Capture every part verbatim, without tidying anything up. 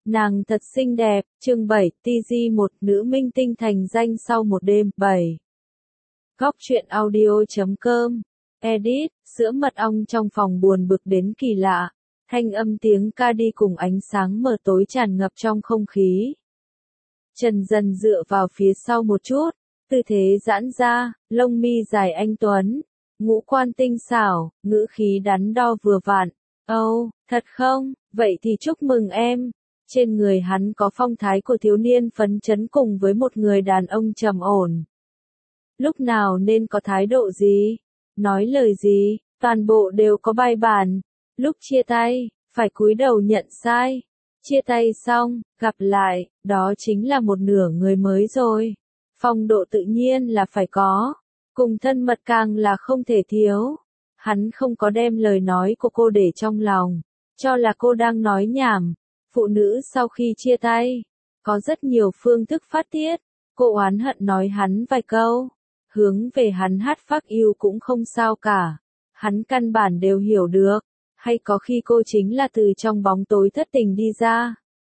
Nàng thật xinh đẹp, chương bảy, tê giê một nữ minh tinh thành danh sau một đêm, bảy. Góc truyện audio chấm com, edit, sữa mật ong trong phòng buồn bực đến kỳ lạ, thanh âm tiếng ca đi cùng ánh sáng mờ tối tràn ngập trong không khí. Trần Dần dựa vào phía sau một chút, tư thế giãn ra, lông mi dài anh tuấn, ngũ quan tinh xảo, ngữ khí đắn đo vừa vặn. Âu, oh, thật không? Vậy thì chúc mừng em. Trên người hắn có phong thái của thiếu niên phấn chấn cùng với một người đàn ông trầm ổn. Lúc nào nên có thái độ gì? Nói lời gì? Toàn bộ đều có bài bản. Lúc chia tay, phải cúi đầu nhận sai. Chia tay xong, gặp lại, đó chính là một nửa người mới rồi. Phong độ tự nhiên là phải có. Cùng thân mật càng là không thể thiếu. Hắn không có đem lời nói của cô để trong lòng, cho là cô đang nói nhảm. Phụ nữ sau khi chia tay, có rất nhiều phương thức phát tiết. Cô oán hận nói hắn vài câu, hướng về hắn hát fuck you cũng không sao cả. Hắn căn bản đều hiểu được, hay có khi cô chính là từ trong bóng tối thất tình đi ra.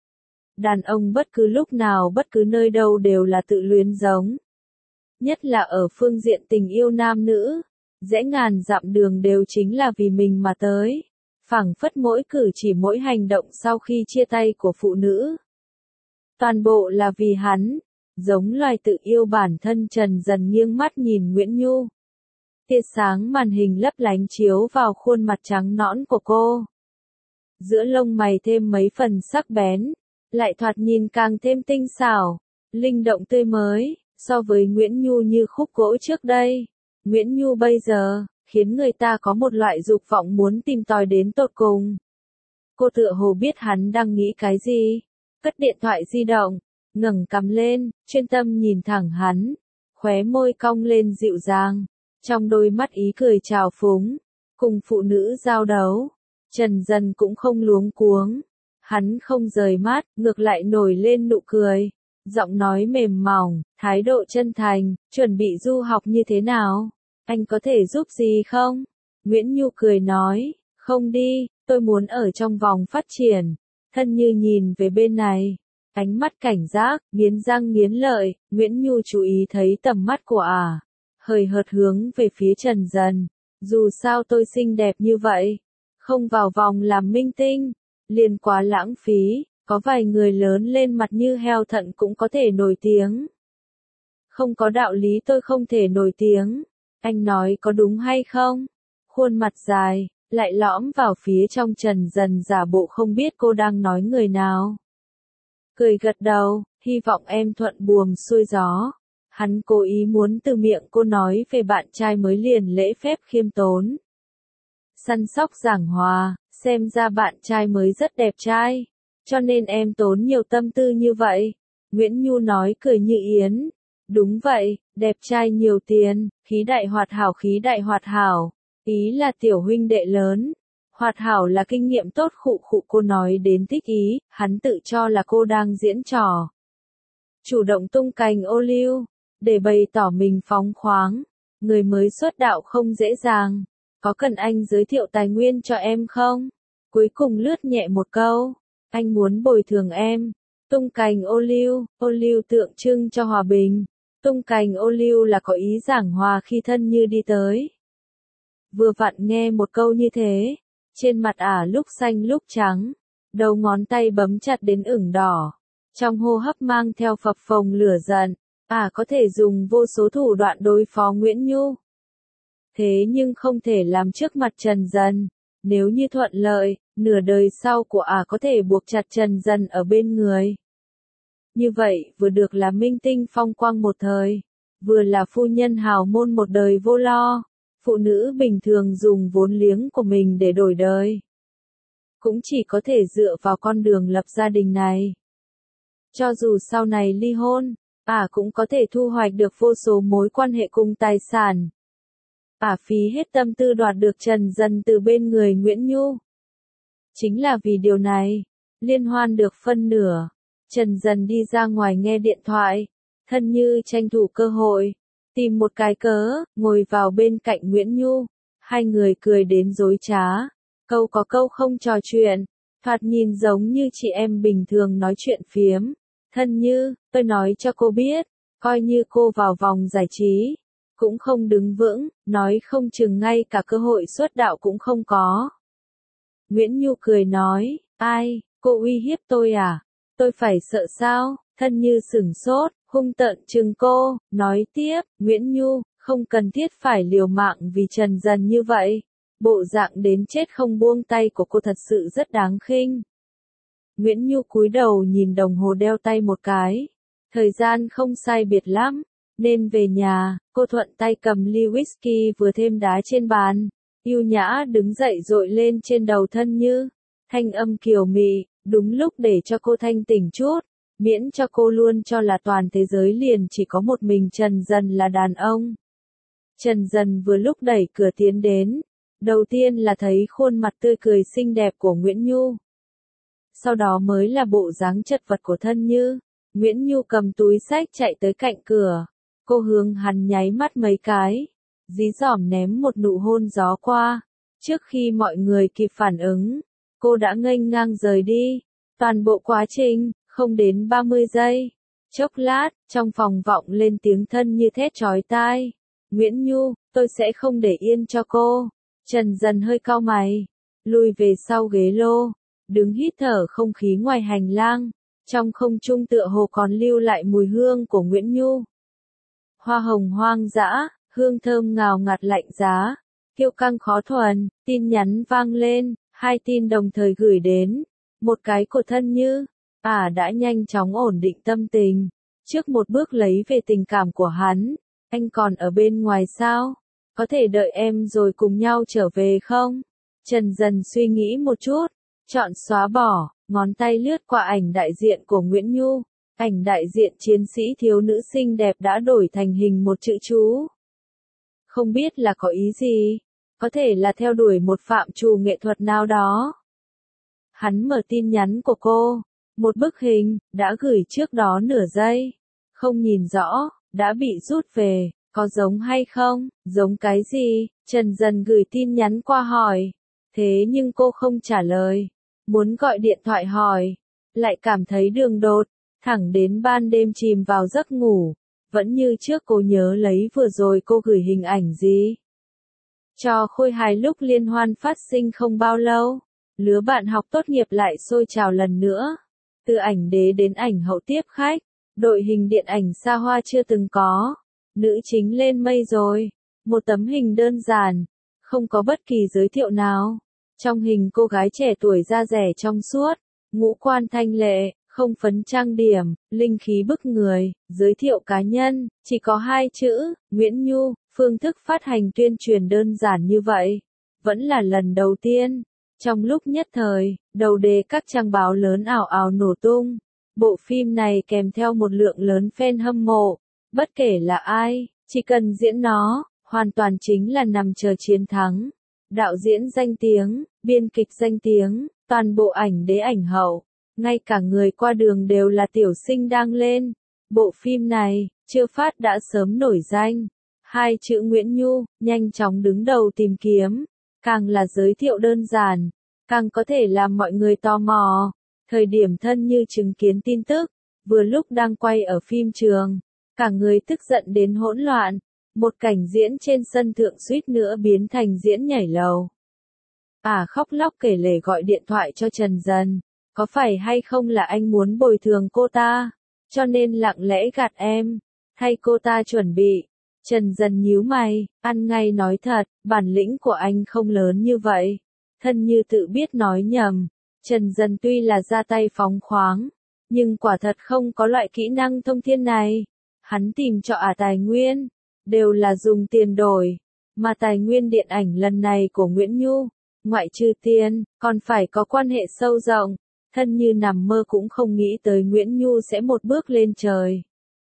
Đàn ông bất cứ lúc nào bất cứ nơi đâu đều là tự luyến giống. Nhất là ở phương diện tình yêu nam nữ, rẽ ngàn dặm đường đều chính là vì mình mà tới. Phảng phất mỗi cử chỉ mỗi hành động sau khi chia tay của phụ nữ. Toàn bộ là vì hắn, giống loài tự yêu bản thân. Trần Dần nghiêng mắt nhìn Nguyễn Nhu. Tia sáng màn hình lấp lánh chiếu vào khuôn mặt trắng nõn của cô. Giữa lông mày thêm mấy phần sắc bén, lại thoạt nhìn càng thêm tinh xảo, linh động tươi mới, so với Nguyễn Nhu như khúc gỗ trước đây. Nguyễn Nhu bây giờ khiến người ta có một loại dục vọng muốn tìm tòi đến tột cùng. Cô tựa hồ biết hắn đang nghĩ cái gì, cất điện thoại di động, ngẩng cằm lên, chuyên tâm nhìn thẳng hắn, khóe môi cong lên dịu dàng, trong đôi mắt ý cười trào phúng, cùng phụ nữ giao đấu. Trần Dần cũng không luống cuống, hắn không rời mắt, ngược lại nổi lên nụ cười, giọng nói mềm mỏng, thái độ chân thành, chuẩn bị du học như thế nào? Anh có thể giúp gì không? Nguyễn Nhu cười nói, không đi, tôi muốn ở trong vòng phát triển. Thân Như nhìn về bên này, ánh mắt cảnh giác, nghiến răng nghiến lợi. Nguyễn Nhu chú ý thấy tầm mắt của ả, à, hời hợt hướng về phía Trần Dần. Dù sao tôi xinh đẹp như vậy, không vào vòng làm minh tinh, liền quá lãng phí. Có vài người lớn lên mặt như heo thận cũng có thể nổi tiếng. Không có đạo lý tôi không thể nổi tiếng. Anh nói có đúng hay không? Khuôn mặt dài, lại lõm vào phía trong. Trần Dần giả bộ không biết cô đang nói người nào. Cười gật đầu, hy vọng em thuận buồm xuôi gió. Hắn cố ý muốn từ miệng cô nói về bạn trai mới liền lễ phép khiêm tốn. Săn sóc giảng hòa, xem ra bạn trai mới rất đẹp trai. Cho nên em tốn nhiều tâm tư như vậy. Nguyễn Nhu nói cười như yến. Đúng vậy, đẹp trai nhiều tiền, khí đại hoạt hảo khí đại hoạt hảo. Ý là tiểu huynh đệ lớn. Hoạt hảo là kinh nghiệm tốt. Khụ khụ. Cô nói đến thích ý, hắn tự cho là cô đang diễn trò. Chủ động tung cành ô liu, để bày tỏ mình phóng khoáng. Người mới xuất đạo không dễ dàng. Có cần anh giới thiệu tài nguyên cho em không? Cuối cùng lướt nhẹ một câu. Anh muốn bồi thường em. Tung cành ô liu, ô liu tượng trưng cho hòa bình. Tung cành ô liu là có ý giảng hòa khi Thân Như đi tới. Vừa vặn nghe một câu như thế, trên mặt ả à lúc xanh lúc trắng, đầu ngón tay bấm chặt đến ửng đỏ, trong hô hấp mang theo phập phồng lửa giận. Ả à có thể dùng vô số thủ đoạn đối phó Nguyễn Nhu, thế nhưng không thể làm trước mặt Trần Dần. Nếu như thuận lợi, nửa đời sau của ả à có thể buộc chặt Trần Dần ở bên người. Như vậy, vừa được là minh tinh phong quang một thời, vừa là phu nhân hào môn một đời vô lo. Phụ nữ bình thường dùng vốn liếng của mình để đổi đời, cũng chỉ có thể dựa vào con đường lập gia đình này. Cho dù sau này ly hôn, ả à cũng có thể thu hoạch được vô số mối quan hệ cùng tài sản. Ả à phí hết tâm tư đoạt được Trần Dần từ bên người Nguyễn Nhu. Chính là vì điều này, liên hoan được phân nửa. Trần Dần đi ra ngoài nghe điện thoại, Thân Như tranh thủ cơ hội, tìm một cái cớ, ngồi vào bên cạnh Nguyễn Nhu. Hai người cười đến dối trá, câu có câu không trò chuyện. thoạt nhìn giống như chị em bình thường nói chuyện phiếm. Thân Như, tôi nói cho cô biết, coi như cô vào vòng giải trí, cũng không đứng vững, nói không chừng ngay cả cơ hội xuất đạo cũng không có. Nguyễn Nhu cười nói, ai, cô uy hiếp tôi à? Tôi phải sợ sao? Thân Như sửng sốt, hung tợn trừng cô, nói tiếp, Nguyễn Nhu, không cần thiết phải liều mạng vì Trần Dần như vậy. Bộ dạng đến chết không buông tay của cô thật sự rất đáng khinh. Nguyễn Nhu cúi đầu nhìn đồng hồ đeo tay một cái. Thời gian không sai biệt lắm, nên về nhà, cô thuận tay cầm ly whisky vừa thêm đá trên bàn. Yêu nhã đứng dậy dội lên trên đầu Thân Như. Thanh âm kiều mị, đúng lúc để cho cô thanh tỉnh chút. Miễn cho cô luôn cho là toàn thế giới liền chỉ có một mình Trần Dần là đàn ông. Trần Dần vừa lúc đẩy cửa tiến đến. Đầu tiên là thấy khuôn mặt tươi cười xinh đẹp của Nguyễn Nhu. Sau đó mới là bộ dáng chật vật của Thân Như. Nguyễn Nhu cầm túi xách chạy tới cạnh cửa. Cô hướng hắn nháy mắt mấy cái. Dí dỏm ném một nụ hôn gió qua. Trước khi mọi người kịp phản ứng, cô đã nghênh ngang rời đi. Toàn bộ quá trình, không đến ba mươi giây. Chốc lát, trong phòng vọng lên tiếng Thân Như thét chói tai. Nguyễn Nhu, tôi sẽ không để yên cho cô. Trần Dần hơi cau mày, lùi về sau ghế lô, đứng hít thở không khí ngoài hành lang. Trong không trung tựa hồ còn lưu lại mùi hương của Nguyễn Nhu. Hoa hồng hoang dã, hương thơm ngào ngạt lạnh giá, kiêu căng khó thuần, tin nhắn vang lên, hai tin đồng thời gửi đến. Một cái của Thân Như, à đã nhanh chóng ổn định tâm tình, trước một bước lấy về tình cảm của hắn. Anh còn ở bên ngoài sao? Có thể đợi em rồi cùng nhau trở về không? Trần Dần suy nghĩ một chút, chọn xóa bỏ, ngón tay lướt qua ảnh đại diện của Nguyễn Nhu. Ảnh đại diện chiến sĩ thiếu nữ xinh đẹp đã đổi thành hình một chữ chú. Không biết là có ý gì? Có thể là theo đuổi một phạm trù nghệ thuật nào đó. Hắn mở tin nhắn của cô. Một bức hình, đã gửi trước đó nửa giây. Không nhìn rõ, đã bị rút về. Có giống hay không? Giống cái gì? Trần Dần gửi tin nhắn qua hỏi. Thế nhưng cô không trả lời. Muốn gọi điện thoại hỏi. Lại cảm thấy đường đột. Thẳng đến ban đêm chìm vào giấc ngủ. Vẫn như trước cô nhớ lấy vừa rồi cô gửi hình ảnh gì. Trò khôi hài lúc liên hoan phát sinh không bao lâu. Lứa bạn học tốt nghiệp lại sôi trào lần nữa. Từ ảnh đế đến ảnh hậu tiếp khách. Đội hình điện ảnh xa hoa chưa từng có. Nữ chính lên mây rồi. Một tấm hình đơn giản. Không có bất kỳ giới thiệu nào. Trong hình cô gái trẻ tuổi da rẻ trong suốt. Ngũ quan thanh lệ, không phấn trang điểm, linh khí bức người. Giới thiệu cá nhân, chỉ có hai chữ, Nguyễn Nhu. Phương thức phát hành tuyên truyền đơn giản như vậy. Vẫn là lần đầu tiên. Trong lúc nhất thời, đầu đề các trang báo lớn ảo ảo nổ tung. Bộ phim này kèm theo một lượng lớn fan hâm mộ. Bất kể là ai, chỉ cần diễn nó, hoàn toàn chính là nằm chờ chiến thắng. Đạo diễn danh tiếng, biên kịch danh tiếng, toàn bộ ảnh đế ảnh hậu, ngay cả người qua đường đều là tiểu sinh đang lên. Bộ phim này, chưa phát đã sớm nổi danh. Hai chữ Nguyễn Nhu, nhanh chóng đứng đầu tìm kiếm. Càng là giới thiệu đơn giản, càng có thể làm mọi người tò mò. Thời điểm Thân Như chứng kiến tin tức, vừa lúc đang quay ở phim trường. Cả người tức giận đến hỗn loạn. Một cảnh diễn trên sân thượng suýt nữa biến thành diễn nhảy lầu. À khóc lóc kể lể gọi điện thoại cho Trần Dần. Có phải hay không là anh muốn bồi thường cô ta? Cho nên lặng lẽ gạt em. Hay cô ta chuẩn bị? Trần Dần nhíu mày, ăn ngay nói thật, bản lĩnh của anh không lớn như vậy. Thân Như tự biết nói nhầm. Trần Dần tuy là ra tay phóng khoáng, nhưng quả thật không có loại kỹ năng thông thiên này. Hắn tìm cho ả tài nguyên, đều là dùng tiền đổi. Mà tài nguyên điện ảnh lần này của Nguyễn Nhu, ngoại trừ tiền, còn phải có quan hệ sâu rộng. Thân Như nằm mơ cũng không nghĩ tới Nguyễn Nhu sẽ một bước lên trời.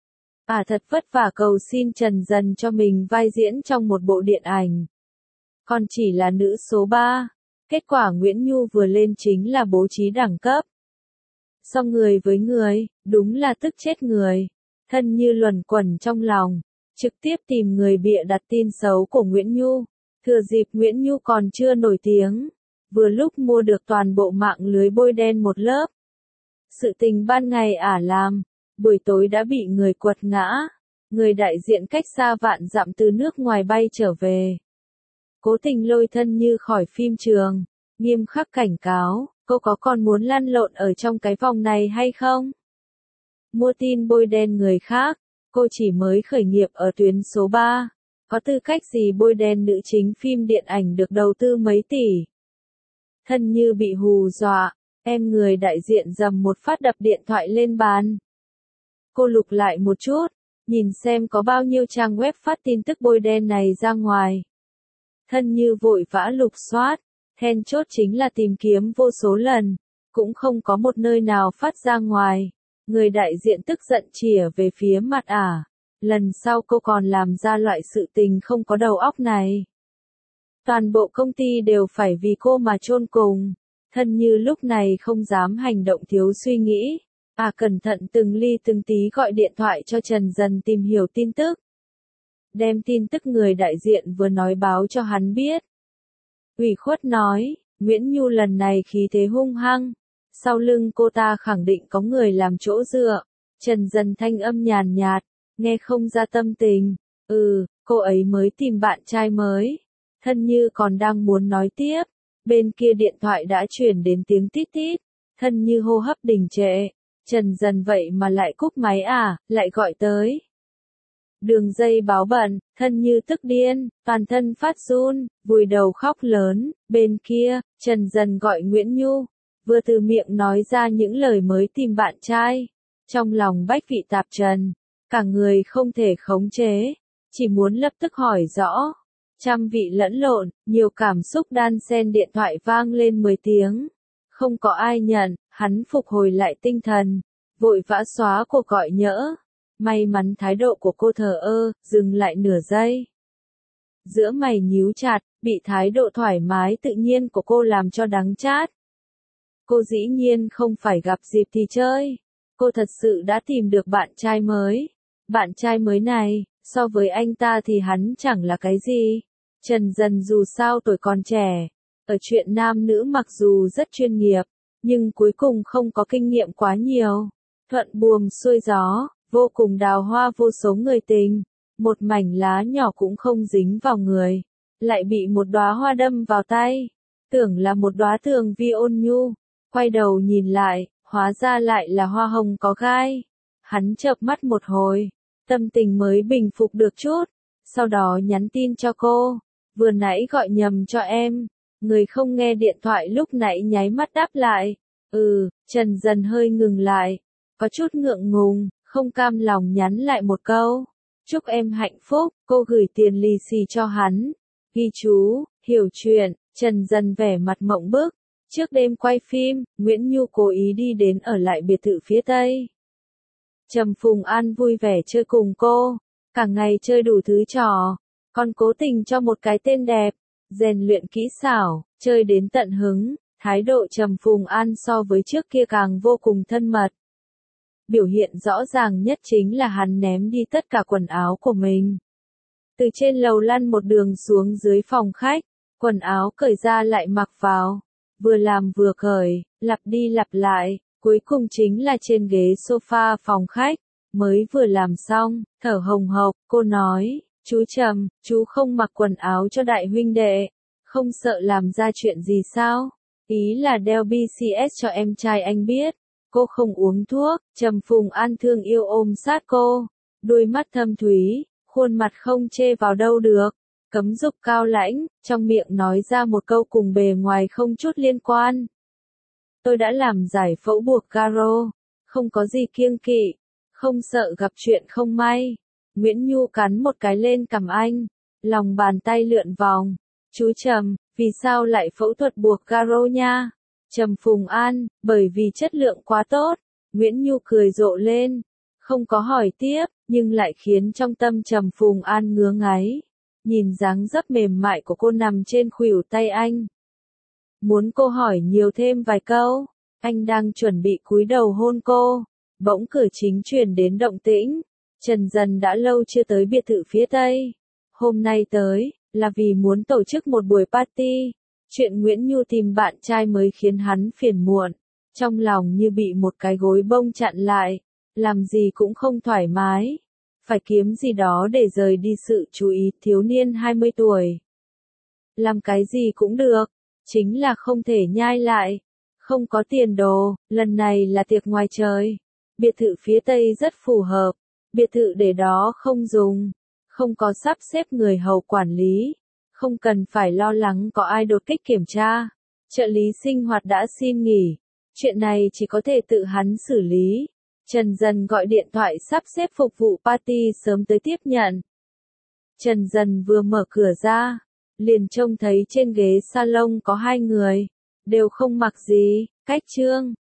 Ả thật vất vả cầu xin Trần Dần cho mình vai diễn trong một bộ điện ảnh. Còn chỉ là nữ số ba. Kết quả Nguyễn Nhu vừa lên chính là bố trí đẳng cấp. So người với người, đúng là tức chết người. Thân Như luẩn quẩn trong lòng, trực tiếp tìm người bịa đặt tin xấu của Nguyễn Nhu. Thừa dịp Nguyễn Nhu còn chưa nổi tiếng, vừa lúc mua được toàn bộ mạng lưới bôi đen một lớp. Sự tình ban ngày ả làm, buổi tối đã bị người quật ngã. Người đại diện cách xa vạn dặm từ nước ngoài bay trở về. Cố tình lôi Thân Như khỏi phim trường, nghiêm khắc cảnh cáo, cô có còn muốn lăn lộn ở trong cái vòng này hay không? Mua tin bôi đen người khác, cô chỉ mới khởi nghiệp ở tuyến số ba, có tư cách gì bôi đen nữ chính phim điện ảnh được đầu tư mấy tỷ? Thân Như bị hù dọa, em người đại diện dầm một phát đập điện thoại lên bàn. Cô lục lại một chút, nhìn xem có bao nhiêu trang web phát tin tức bôi đen này ra ngoài. Thân Như vội vã lục soát, then chốt chính là tìm kiếm vô số lần, cũng không có một nơi nào phát ra ngoài. Người đại diện tức giận chĩa về phía mặt ả. Lần sau cô còn làm ra loại sự tình không có đầu óc này. Toàn bộ công ty đều phải vì cô mà chôn cùng. Thân Như lúc này không dám hành động thiếu suy nghĩ. À cẩn thận từng ly từng tí gọi điện thoại cho Trần Dần tìm hiểu tin tức. Đem tin tức người đại diện vừa nói báo cho hắn biết. Ủy khuất nói, Nguyễn Nhu lần này khí thế hung hăng. Sau lưng cô ta khẳng định có người làm chỗ dựa. Trần Dần thanh âm nhàn nhạt, nghe không ra tâm tình. Ừ, cô ấy mới tìm bạn trai mới. Thân Như còn đang muốn nói tiếp. Bên kia điện thoại đã chuyển đến tiếng tít tít. Thân Như hô hấp đình trệ. Trần Dần vậy mà lại cúp máy à, lại gọi tới. Đường dây báo bận, Thân Như tức điên, toàn thân phát run, vùi đầu khóc lớn. Bên kia, Trần Dần gọi Nguyễn Nhu. Vừa từ miệng nói ra những lời mới tìm bạn trai. Trong lòng bách vị tạp trần. Cả người không thể khống chế. Chỉ muốn lập tức hỏi rõ. Trăm vị lẫn lộn, nhiều cảm xúc đan xen điện thoại vang lên mười tiếng. Không có ai nhận, hắn phục hồi lại tinh thần. Vội vã xóa cuộc gọi nhỡ. May mắn thái độ của cô thờ ơ, dừng lại nửa giây. Giữa mày nhíu chặt, bị thái độ thoải mái tự nhiên của cô làm cho đắng chát. Cô dĩ nhiên không phải gặp dịp thì chơi. Cô thật sự đã tìm được bạn trai mới. Bạn trai mới này, so với anh ta thì hắn chẳng là cái gì. Trần Dần dù sao tuổi còn trẻ. Ở chuyện nam nữ mặc dù rất chuyên nghiệp, nhưng cuối cùng không có kinh nghiệm quá nhiều. Thuận buồm xuôi gió, vô cùng đào hoa vô số người tình. Một mảnh lá nhỏ cũng không dính vào người. Lại bị một đóa hoa đâm vào tay. Tưởng là một đóa tường vi ôn nhu. Quay đầu nhìn lại, hóa ra lại là hoa hồng có gai. Hắn chợp mắt một hồi, tâm tình mới bình phục được chút. Sau đó nhắn tin cho cô. Vừa nãy gọi nhầm cho em. Người không nghe điện thoại lúc nãy nháy mắt đáp lại. Ừ, Trần Dần hơi ngừng lại. Có chút ngượng ngùng, không cam lòng nhắn lại một câu. Chúc em hạnh phúc, cô gửi tiền lì xì cho hắn. Ghi chú, hiểu chuyện, Trần Dần vẻ mặt mộng bức. Trước đêm quay phim, Nguyễn Nhu cố ý đi đến ở lại biệt thự phía Tây. Trầm Phùng An vui vẻ chơi cùng cô, cả ngày chơi đủ thứ trò, còn cố tình cho một cái tên đẹp, rèn luyện kỹ xảo, chơi đến tận hứng, thái độ Trầm Phùng An so với trước kia càng vô cùng thân mật. Biểu hiện rõ ràng nhất chính là hắn ném đi tất cả quần áo của mình. Từ trên lầu lăn một đường xuống dưới phòng khách, quần áo cởi ra lại mặc vào. Vừa làm vừa cởi, lặp đi lặp lại, cuối cùng chính là trên ghế sofa phòng khách, mới vừa làm xong, thở hồng hộc, cô nói, chú Trầm, chú không mặc quần áo cho đại huynh đệ, không sợ làm ra chuyện gì sao? Ý là đeo bê xê ét cho em trai anh biết, cô không uống thuốc. Trầm Phùng An thương yêu ôm sát cô, đôi mắt thâm thúy, khuôn mặt không chê vào đâu được. Cấm dục cao lãnh, trong miệng nói ra một câu cùng bề ngoài không chút liên quan. Tôi đã làm giải phẫu buộc caro, không có gì kiêng kỵ, không sợ gặp chuyện không may. Nguyễn Nhu cắn một cái lên cằm anh, lòng bàn tay lượn vòng. Chú Trầm, vì sao lại phẫu thuật buộc caro nha? Trầm Phùng An, bởi vì chất lượng quá tốt. Nguyễn Nhu cười rộ lên, không có hỏi tiếp, nhưng lại khiến trong tâm Trầm Phùng An ngứa ngáy. Nhìn dáng dấp mềm mại của cô nằm trên khuỷu tay anh. Muốn cô hỏi nhiều thêm vài câu, anh đang chuẩn bị cúi đầu hôn cô. Bỗng cửa chính truyền đến động tĩnh. Trần Dần đã lâu chưa tới biệt thự phía Tây. Hôm nay tới, là vì muốn tổ chức một buổi party. Chuyện Nguyễn Nhu tìm bạn trai mới khiến hắn phiền muộn, trong lòng như bị một cái gối bông chặn lại, làm gì cũng không thoải mái, phải kiếm gì đó để rời đi sự chú ý thiếu niên hai mươi tuổi. Làm cái gì cũng được, chính là không thể nhai lại, không có tiền đồ, lần này là tiệc ngoài trời. Biệt thự phía Tây rất phù hợp, biệt thự để đó không dùng, không có sắp xếp người hầu quản lý, không cần phải lo lắng có ai đột kích kiểm tra. Trợ lý sinh hoạt đã xin nghỉ, chuyện này chỉ có thể tự hắn xử lý. Trần Dần gọi điện thoại sắp xếp phục vụ party sớm tới tiếp nhận. Trần Dần vừa mở cửa ra, liền trông thấy trên ghế salon có hai người, đều không mặc gì, cách Trương